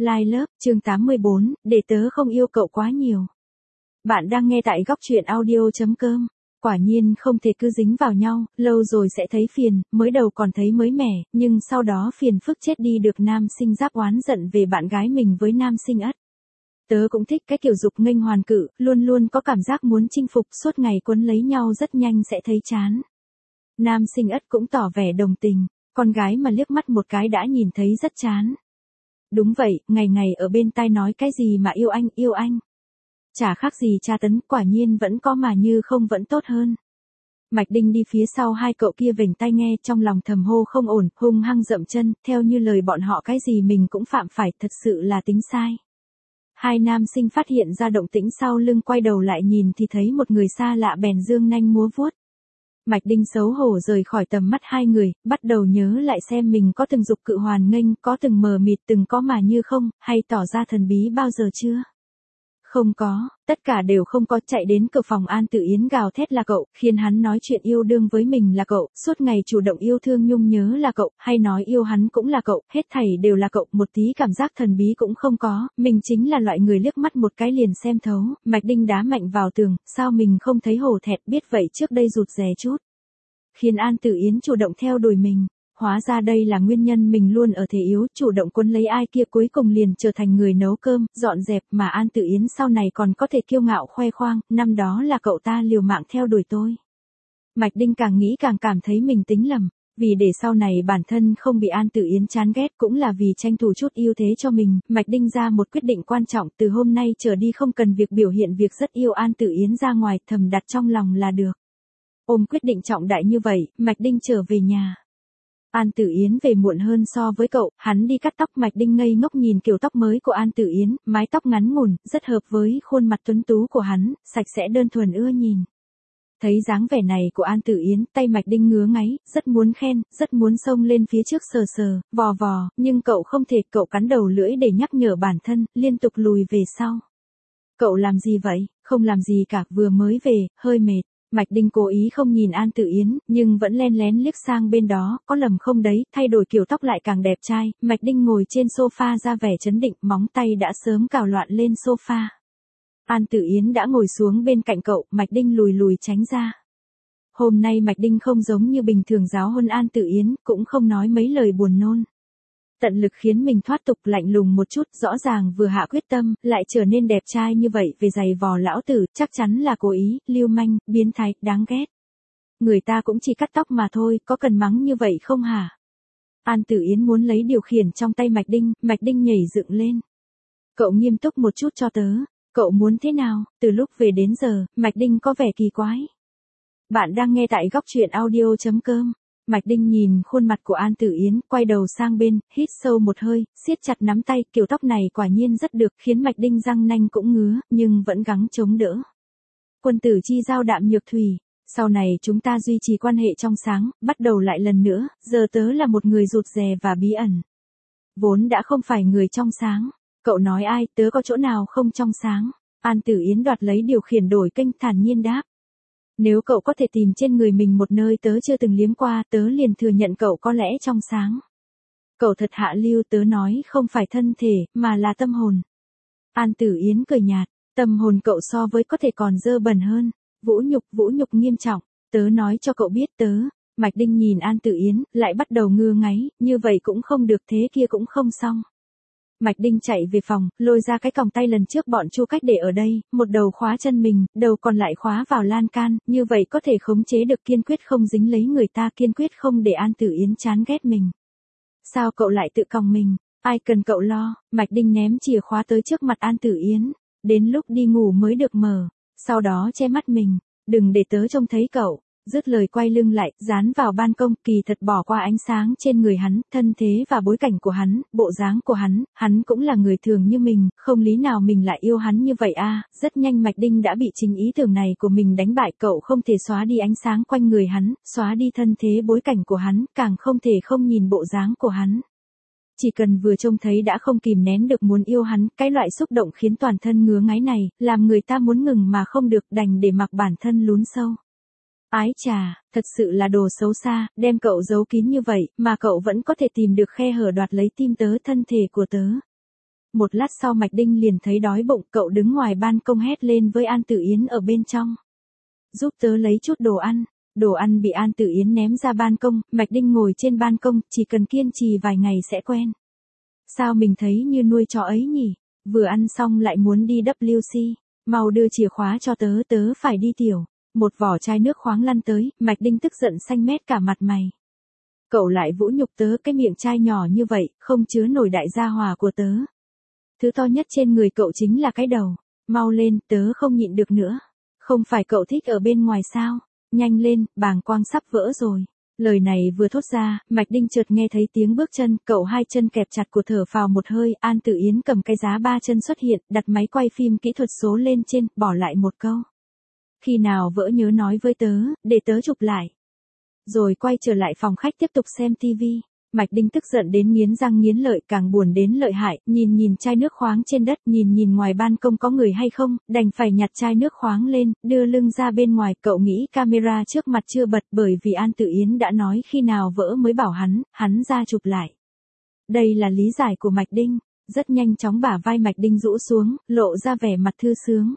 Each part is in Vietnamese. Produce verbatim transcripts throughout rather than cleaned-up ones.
Line Love, chương tám mươi bốn, để tớ không yêu cậu quá nhiều. Bạn đang nghe tại góc truyện audio chấm com. Quả nhiên không thể cứ dính vào nhau, lâu rồi sẽ thấy phiền, mới đầu còn thấy mới mẻ, nhưng sau đó phiền phức chết đi được. Nam sinh Giáp oán giận về bạn gái mình với nam sinh Ất. Tớ cũng thích cái kiểu dục nghênh hoàn cự, luôn luôn có cảm giác muốn chinh phục, suốt ngày quấn lấy nhau rất nhanh sẽ thấy chán. Nam sinh Ất cũng tỏ vẻ đồng tình, con gái mà liếc mắt một cái đã nhìn thấy rất chán. Đúng vậy, ngày ngày ở bên tai nói cái gì mà yêu anh, yêu anh. Chả khác gì tra tấn, quả nhiên vẫn có mà như không vẫn tốt hơn. Mạch Đinh đi phía sau hai cậu kia vểnh tai nghe, trong lòng thầm hô không ổn, hung hăng dậm chân, theo như lời bọn họ cái gì mình cũng phạm phải, thật sự là tính sai. Hai nam sinh phát hiện ra động tĩnh sau lưng, quay đầu lại nhìn thì thấy một người xa lạ bèn dương nanh múa vuốt. Mạch Đinh xấu hổ rời khỏi tầm mắt hai người, bắt đầu nhớ lại xem mình có từng dục cự hoàn nghênh, có từng mờ mịt, từng có mà như không, hay tỏ ra thần bí bao giờ chưa? Không có, tất cả đều không có. Chạy đến cửa phòng An Tử Yến gào thét là cậu, khiến hắn nói chuyện yêu đương với mình là cậu, suốt ngày chủ động yêu thương nhung nhớ là cậu, hay nói yêu hắn cũng là cậu, hết thảy đều là cậu, một tí cảm giác thần bí cũng không có, mình chính là loại người liếc mắt một cái liền xem thấu. Mạch Đinh đá mạnh vào tường, sao mình không thấy hổ thẹn, biết vậy trước đây rụt rè chút. Khiến An Tử Yến chủ động theo đuổi mình. Hóa ra đây là nguyên nhân mình luôn ở thế yếu, chủ động quấn lấy ai kia cuối cùng liền trở thành người nấu cơm, dọn dẹp, mà An Tử Yến sau này còn có thể kiêu ngạo khoe khoang, năm đó là cậu ta liều mạng theo đuổi tôi. Mạch Đinh càng nghĩ càng cảm thấy mình tính lầm, vì để sau này bản thân không bị An Tử Yến chán ghét, cũng là vì tranh thủ chút ưu thế cho mình, Mạch Đinh ra một quyết định quan trọng, từ hôm nay trở đi không cần việc biểu hiện việc rất yêu An Tử Yến ra ngoài, thầm đặt trong lòng là được. Ôm quyết định trọng đại như vậy, Mạch Đinh trở về nhà. An Tử Yến về muộn hơn so với cậu, hắn đi cắt tóc. Mạch Đinh ngây ngốc nhìn kiểu tóc mới của An Tử Yến, mái tóc ngắn ngủn, rất hợp với khuôn mặt tuấn tú của hắn, sạch sẽ đơn thuần ưa nhìn. Thấy dáng vẻ này của An Tử Yến, tay Mạch Đinh ngứa ngáy, rất muốn khen, rất muốn xông lên phía trước sờ sờ, vò vò, nhưng cậu không thể, cậu cắn đầu lưỡi để nhắc nhở bản thân, liên tục lùi về sau. Cậu làm gì vậy? Không làm gì cả, vừa mới về, hơi mệt. Mạch Đinh cố ý không nhìn An Tử Yến, nhưng vẫn len lén liếc sang bên đó, có lầm không đấy, thay đổi kiểu tóc lại càng đẹp trai. Mạch Đinh ngồi trên sofa ra vẻ trấn định, móng tay đã sớm cào loạn lên sofa. An Tử Yến đã ngồi xuống bên cạnh cậu, Mạch Đinh lùi lùi tránh ra. Hôm nay Mạch Đinh không giống như bình thường giáo huấn An Tử Yến, cũng không nói mấy lời buồn nôn. Tận lực khiến mình thoát tục, lạnh lùng một chút, rõ ràng vừa hạ quyết tâm, lại trở nên đẹp trai như vậy, về giày vò lão tử, chắc chắn là cố ý, lưu manh, biến thái, đáng ghét. Người ta cũng chỉ cắt tóc mà thôi, có cần mắng như vậy không hả? An Tử Yến muốn lấy điều khiển trong tay Mạch Đinh, Mạch Đinh nhảy dựng lên. Cậu nghiêm túc một chút cho tớ, cậu muốn thế nào? Từ lúc về đến giờ, Mạch Đinh có vẻ kỳ quái. Bạn đang nghe tại góc truyện audio chấm com. Mạch Đinh nhìn khuôn mặt của An Tử Yến, quay đầu sang bên, hít sâu một hơi, siết chặt nắm tay, kiểu tóc này quả nhiên rất được, khiến Mạch Đinh răng nanh cũng ngứa, nhưng vẫn gắng chống đỡ. Quân tử chi giao đạm nhược thủy, sau này chúng ta duy trì quan hệ trong sáng, bắt đầu lại lần nữa, giờ tớ là một người rụt rè và bí ẩn. Vốn đã không phải người trong sáng, cậu nói ai, tớ có chỗ nào không trong sáng? An Tử Yến đoạt lấy điều khiển đổi kênh, thản nhiên đáp. Nếu cậu có thể tìm trên người mình một nơi tớ chưa từng liếm qua, tớ liền thừa nhận cậu có lẽ trong sáng. Cậu thật hạ lưu, tớ nói không phải thân thể, mà là tâm hồn. An Tử Yến cười nhạt, tâm hồn cậu so với có thể còn dơ bẩn hơn. Vũ nhục, vũ nhục nghiêm trọng, tớ nói cho cậu biết tớ. Mạch Đinh nhìn An Tử Yến, lại bắt đầu ngưa ngáy, như vậy cũng không được, thế kia cũng không xong. Mạch Đinh chạy về phòng, lôi ra cái còng tay lần trước bọn Chu Cách để ở đây, một đầu khóa chân mình, đầu còn lại khóa vào lan can, như vậy có thể khống chế được, kiên quyết không dính lấy người ta, kiên quyết không để An Tử Yến chán ghét mình. Sao cậu lại tự còng mình? Ai cần cậu lo? Mạch Đinh ném chìa khóa tới trước mặt An Tử Yến, đến lúc đi ngủ mới được mở, sau đó che mắt mình, đừng để tớ trông thấy cậu. Dứt lời quay lưng lại, dán vào ban công, kỳ thật bỏ qua ánh sáng trên người hắn, thân thế và bối cảnh của hắn, bộ dáng của hắn, hắn cũng là người thường như mình, không lý nào mình lại yêu hắn như vậy a. Rất nhanh Mạch Đinh đã bị chính ý tưởng này của mình đánh bại, cậu không thể xóa đi ánh sáng quanh người hắn, xóa đi thân thế bối cảnh của hắn, càng không thể không nhìn bộ dáng của hắn. Chỉ cần vừa trông thấy đã không kìm nén được muốn yêu hắn, cái loại xúc động khiến toàn thân ngứa ngáy này, làm người ta muốn ngừng mà không được, đành để mặc bản thân lún sâu. Ái chà, thật sự là đồ xấu xa, đem cậu giấu kín như vậy, mà cậu vẫn có thể tìm được khe hở đoạt lấy tim tớ, thân thể của tớ. Một lát sau Mạch Đinh liền thấy đói bụng, cậu đứng ngoài ban công hét lên với An Tử Yến ở bên trong. Giúp tớ lấy chút đồ ăn. Đồ ăn bị An Tử Yến ném ra ban công, Mạch Đinh ngồi trên ban công, chỉ cần kiên trì vài ngày sẽ quen. Sao mình thấy như nuôi chó ấy nhỉ? Vừa ăn xong lại muốn đi vê kép xê. Mau đưa chìa khóa cho tớ, tớ phải đi tiểu. Một vỏ chai nước khoáng lăn tới, Mạch Đinh tức giận xanh mét cả mặt mày. Cậu lại vũ nhục tớ, cái miệng chai nhỏ như vậy, không chứa nổi đại gia hòa của tớ. Thứ to nhất trên người cậu chính là cái đầu. Mau lên, tớ không nhịn được nữa. Không phải cậu thích ở bên ngoài sao? Nhanh lên, bàng quang sắp vỡ rồi. Lời này vừa thốt ra, Mạch Đinh chợt nghe thấy tiếng bước chân, cậu hai chân kẹp chặt của thở phào một hơi, An Tử Yến cầm cái giá ba chân xuất hiện, đặt máy quay phim kỹ thuật số lên trên, bỏ lại một câu. Khi nào vỡ nhớ nói với tớ, để tớ chụp lại. Rồi quay trở lại phòng khách tiếp tục xem tivi. Mạch Đinh tức giận đến nghiến răng nghiến lợi, càng buồn đến lợi hại, nhìn nhìn chai nước khoáng trên đất, nhìn nhìn ngoài ban công có người hay không, đành phải nhặt chai nước khoáng lên, đưa lưng ra bên ngoài, cậu nghĩ camera trước mặt chưa bật bởi vì An Tử Yến đã nói khi nào vỡ mới bảo hắn, hắn ra chụp lại. Đây là lý giải của Mạch Đinh, rất nhanh chóng bả vai Mạch Đinh rũ xuống, lộ ra vẻ mặt thư sướng.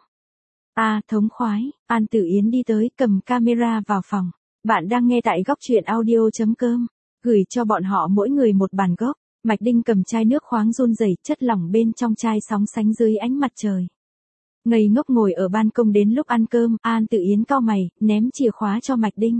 À, thống khoái, An Tử Yến đi tới, cầm camera vào phòng. Bạn đang nghe tại góc truyện audio chấm com. Gửi cho bọn họ mỗi người một bản gốc. Mạch Đinh cầm chai nước khoáng run rẩy, chất lỏng bên trong chai sóng sánh dưới ánh mặt trời. Ngây ngốc ngồi ở ban công đến lúc ăn cơm, An Tử Yến cau mày, ném chìa khóa cho Mạch Đinh.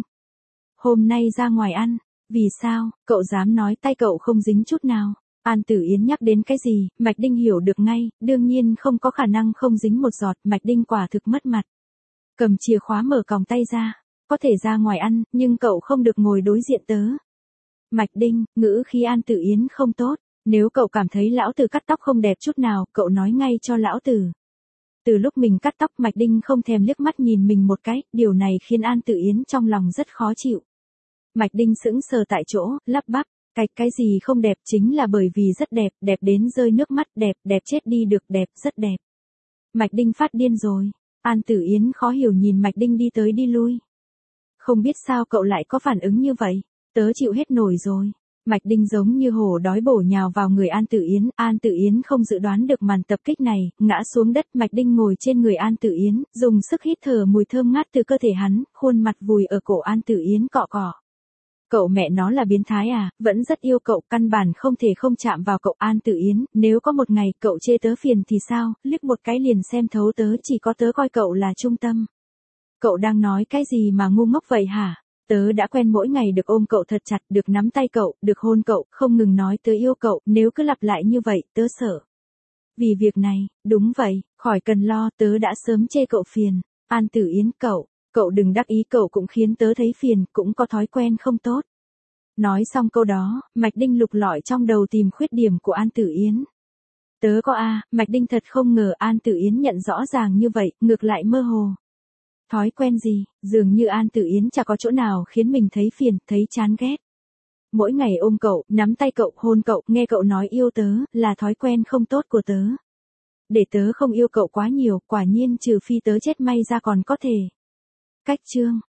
Hôm nay ra ngoài ăn. Vì sao, cậu dám nói tay cậu không dính chút nào? An Tử Yến nhắc đến cái gì, Mạch Đinh hiểu được ngay, đương nhiên không có khả năng không dính một giọt, Mạch Đinh quả thực mất mặt. Cầm chìa khóa mở còng tay ra. Có thể ra ngoài ăn, nhưng cậu không được ngồi đối diện tớ. Mạch Đinh, ngữ khí An Tử Yến không tốt. Nếu cậu cảm thấy lão tử cắt tóc không đẹp chút nào, cậu nói ngay cho lão tử. Từ lúc mình cắt tóc, Mạch Đinh không thèm liếc mắt nhìn mình một cái, điều này khiến An Tử Yến trong lòng rất khó chịu. Mạch Đinh sững sờ tại chỗ, lắp bắp, cái cái gì không đẹp chính là bởi vì rất đẹp, đẹp đến rơi nước mắt, đẹp, đẹp chết đi được, đẹp, rất đẹp. Mạch Đinh phát điên rồi. An Tử Yến khó hiểu nhìn Mạch Đinh đi tới đi lui. Không biết sao cậu lại có phản ứng như vậy, tớ chịu hết nổi rồi. Mạch Đinh giống như hổ đói bổ nhào vào người An Tử Yến, An Tử Yến không dự đoán được màn tập kích này, ngã xuống đất, Mạch Đinh ngồi trên người An Tử Yến, dùng sức hít thở mùi thơm ngát từ cơ thể hắn, khuôn mặt vùi ở cổ An Tử Yến cọ cọ. Cậu mẹ nó là biến thái à, vẫn rất yêu cậu, căn bản không thể không chạm vào cậu. An Tử Yến, nếu có một ngày cậu chê tớ phiền thì sao, liếc một cái liền xem thấu tớ, chỉ có tớ coi cậu là trung tâm. Cậu đang nói cái gì mà ngu ngốc vậy hả? Tớ đã quen mỗi ngày được ôm cậu thật chặt, được nắm tay cậu, được hôn cậu, không ngừng nói tớ yêu cậu, nếu cứ lặp lại như vậy, tớ sợ. Vì việc này, đúng vậy, khỏi cần lo, tớ đã sớm chê cậu phiền. An Tử Yến, cậu, cậu đừng đắc ý, cậu cũng khiến tớ thấy phiền, cũng có thói quen không tốt. Nói xong câu đó, Mạch Đinh lục lọi trong đầu tìm khuyết điểm của An Tử Yến. Tớ có a, à, Mạch Đinh thật không ngờ An Tử Yến nhận rõ ràng như vậy, ngược lại mơ hồ. Thói quen gì, dường như An Tử Yến chả có chỗ nào khiến mình thấy phiền, thấy chán ghét. Mỗi ngày ôm cậu, nắm tay cậu, hôn cậu, nghe cậu nói yêu tớ, là thói quen không tốt của tớ. Để tớ không yêu cậu quá nhiều, quả nhiên trừ phi tớ chết may ra còn có thể. Cách chương.